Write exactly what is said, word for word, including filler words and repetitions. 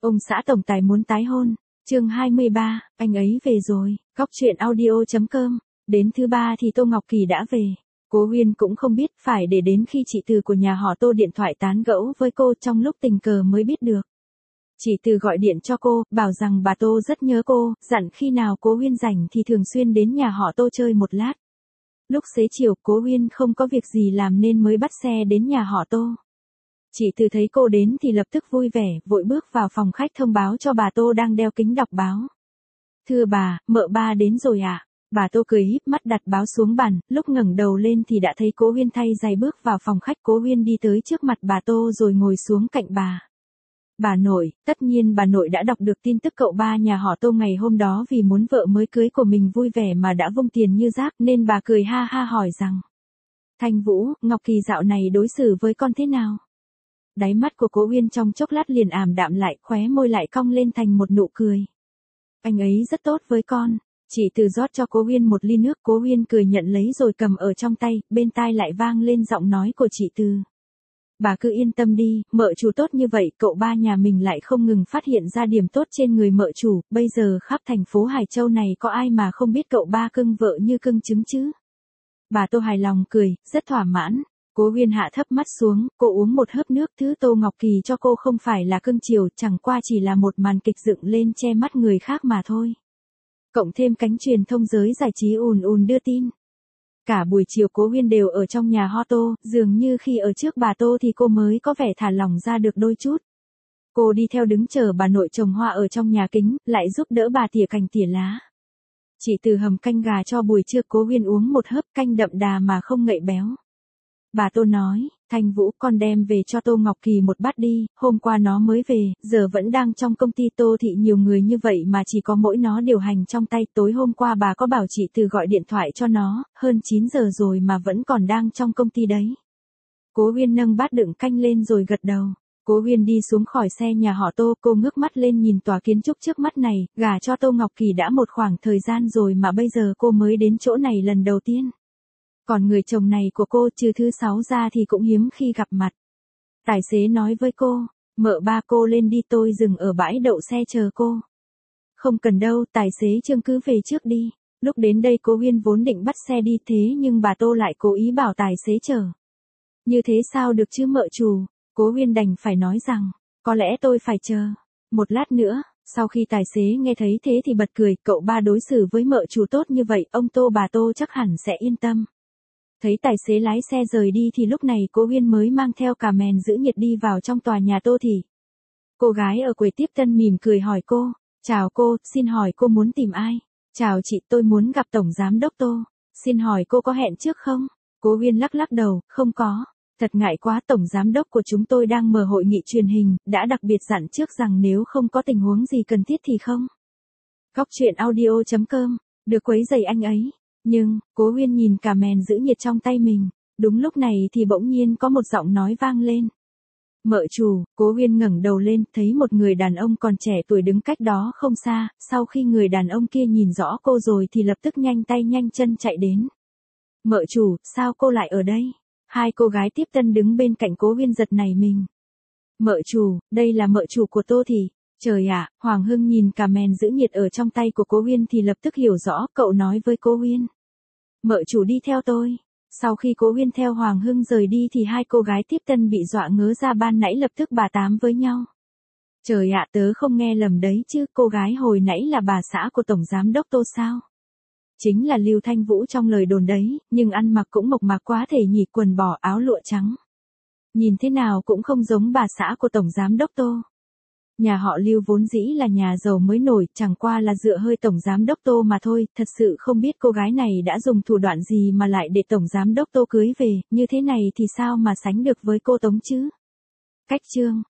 Ông xã tổng tài muốn tái hôn. Chương hai mươi ba, anh ấy về rồi. Góc truyện audio chấm com. Đến thứ ba thì Tô Ngọc Kỳ đã về. Cố Huyên cũng không biết, phải để đến khi chị Từ của nhà họ Tô điện thoại tán gẫu với cô trong lúc tình cờ mới biết được. Chị Từ gọi điện cho cô, bảo rằng bà Tô rất nhớ cô, dặn khi nào Cố Huyên rảnh thì thường xuyên đến nhà họ Tô chơi một lát. Lúc xế chiều, Cố Huyên không có việc gì làm nên mới bắt xe đến nhà họ Tô. Chị Từ thấy cô đến thì lập tức vui vẻ, vội bước vào phòng khách thông báo cho bà Tô đang đeo kính đọc báo. Thưa bà, mợ ba đến rồi ạ. À? Bà Tô cười híp mắt đặt báo xuống bàn, lúc ngẩng đầu lên thì đã thấy Cố Huyên thay giày bước vào phòng khách. Cố Huyên đi tới trước mặt bà Tô rồi ngồi xuống cạnh bà. Bà nội, tất nhiên bà nội đã đọc được tin tức cậu ba nhà họ Tô ngày hôm đó vì muốn vợ mới cưới của mình vui vẻ mà đã vung tiền như rác, nên bà cười ha ha hỏi rằng: Thanh Vũ, Ngọc Kỳ dạo này đối xử với con thế nào? Đáy mắt của Cố Huyên trong chốc lát liền ảm đạm lại, khóe môi lại cong lên thành một nụ cười. Anh ấy rất tốt với con. Chị Từ rót cho Cố Huyên một ly nước. Cố Huyên cười nhận lấy rồi cầm ở trong tay, bên tai lại vang lên giọng nói của chị Từ. Bà cứ yên tâm đi, mợ chủ tốt như vậy, cậu ba nhà mình lại không ngừng phát hiện ra điểm tốt trên người mợ chủ, bây giờ khắp thành phố Hải Châu này có ai mà không biết cậu ba cưng vợ như cưng trứng chứ. Bà Tô hài lòng cười, rất thỏa mãn. Cố Huyên hạ thấp mắt xuống, cô uống một hớp nước. Thứ Tô Ngọc Kỳ cho cô không phải là cưng chiều, chẳng qua chỉ là một màn kịch dựng lên che mắt người khác mà thôi. Cộng thêm cánh truyền thông giới giải trí ùn ùn đưa tin. Cả buổi chiều Cố Huyên đều ở trong nhà họ Tô, dường như khi ở trước bà Tô thì cô mới có vẻ thả lỏng ra được đôi chút. Cô đi theo đứng chờ bà nội trồng hoa ở trong nhà kính, lại giúp đỡ bà tỉa cành tỉa lá. Chị Từ hầm canh gà cho buổi trưa. Cố Huyên uống một hớp, canh đậm đà mà không ngậy béo. Bà Tô nói, Thanh Vũ, con đem về cho Tô Ngọc Kỳ một bát đi, hôm qua nó mới về, giờ vẫn đang trong công ty Tô thị nhiều người như vậy mà chỉ có mỗi nó điều hành trong tay. Tối hôm qua bà có bảo chị Từ gọi điện thoại cho nó, hơn chín giờ rồi mà vẫn còn đang trong công ty đấy. Cố Huyên nâng bát đựng canh lên rồi gật đầu. Cố Huyên đi xuống khỏi xe nhà họ Tô, cô ngước mắt lên nhìn tòa kiến trúc trước mắt này, gả cho Tô Ngọc Kỳ đã một khoảng thời gian rồi mà bây giờ cô mới đến chỗ này lần đầu tiên. Còn người chồng này của cô trừ thứ sáu ra thì cũng hiếm khi gặp mặt. Tài xế nói với cô, mợ ba cô lên đi, tôi dừng ở bãi đậu xe chờ cô. Không cần đâu, tài xế Trương cứ về trước đi. Lúc đến đây Cố Huyên vốn định bắt xe đi, thế nhưng bà Tô lại cố ý bảo tài xế chờ. Như thế sao được chứ mợ chủ? Cố Huyên đành phải nói rằng, có lẽ tôi phải chờ một lát nữa. Sau khi tài xế nghe thấy thế thì bật cười, cậu ba đối xử với mợ chủ tốt như vậy, ông Tô bà Tô chắc hẳn sẽ yên tâm. Thấy tài xế lái xe rời đi thì lúc này Cố Huyên mới mang theo cả mèn giữ nhiệt đi vào trong tòa nhà Tô thị. Cô gái ở quầy tiếp tân mỉm cười hỏi cô, chào cô, xin hỏi cô muốn tìm ai? Chào chị, tôi muốn gặp Tổng Giám Đốc Tô. Xin hỏi cô có hẹn trước không? Cố Huyên lắc lắc đầu, không có. Thật ngại quá, Tổng Giám Đốc của chúng tôi đang mở hội nghị truyền hình, đã đặc biệt dặn trước rằng nếu không có tình huống gì cần thiết thì không. Góc truyện audio chấm com, được quấy rầy anh ấy. Nhưng, Cố Huyên nhìn cả mèn giữ nhiệt trong tay mình. Đúng lúc này thì bỗng nhiên có một giọng nói vang lên. Mợ chủ. Cố Huyên ngẩng đầu lên, thấy một người đàn ông còn trẻ tuổi đứng cách đó không xa. Sau khi người đàn ông kia nhìn rõ cô rồi thì lập tức nhanh tay nhanh chân chạy đến. Mợ chủ, sao cô lại ở đây? Hai cô gái tiếp tân đứng bên cạnh Cố Huyên giật nảy mình. Mợ chủ, đây là mợ chủ của Tô thị. Trời ạ, Hoàng Hưng nhìn cả mèn giữ nhiệt ở trong tay của Cố Huyên thì lập tức hiểu rõ, cậu nói với Cố Huyên. Mợ chủ đi theo tôi. Sau khi Cố Huyên theo Hoàng Hưng rời đi thì hai cô gái tiếp tân bị dọa ngớ ra, ban nãy lập tức bà tám với nhau. Trời ạ, tớ không nghe lầm đấy chứ, cô gái hồi nãy là bà xã của Tổng Giám Đốc Tô sao? Chính là Lưu Thanh Vũ trong lời đồn đấy, nhưng ăn mặc cũng mộc mạc quá thể nhỉ, quần bò áo lụa trắng. Nhìn thế nào cũng không giống bà xã của Tổng Giám Đốc Tô. Nhà họ Lưu vốn dĩ là nhà giàu mới nổi, chẳng qua là dựa hơi Tổng Giám Đốc Tô mà thôi, thật sự không biết cô gái này đã dùng thủ đoạn gì mà lại để Tổng Giám Đốc Tô cưới về, như thế này thì sao mà sánh được với cô Tống chứ? Cách chương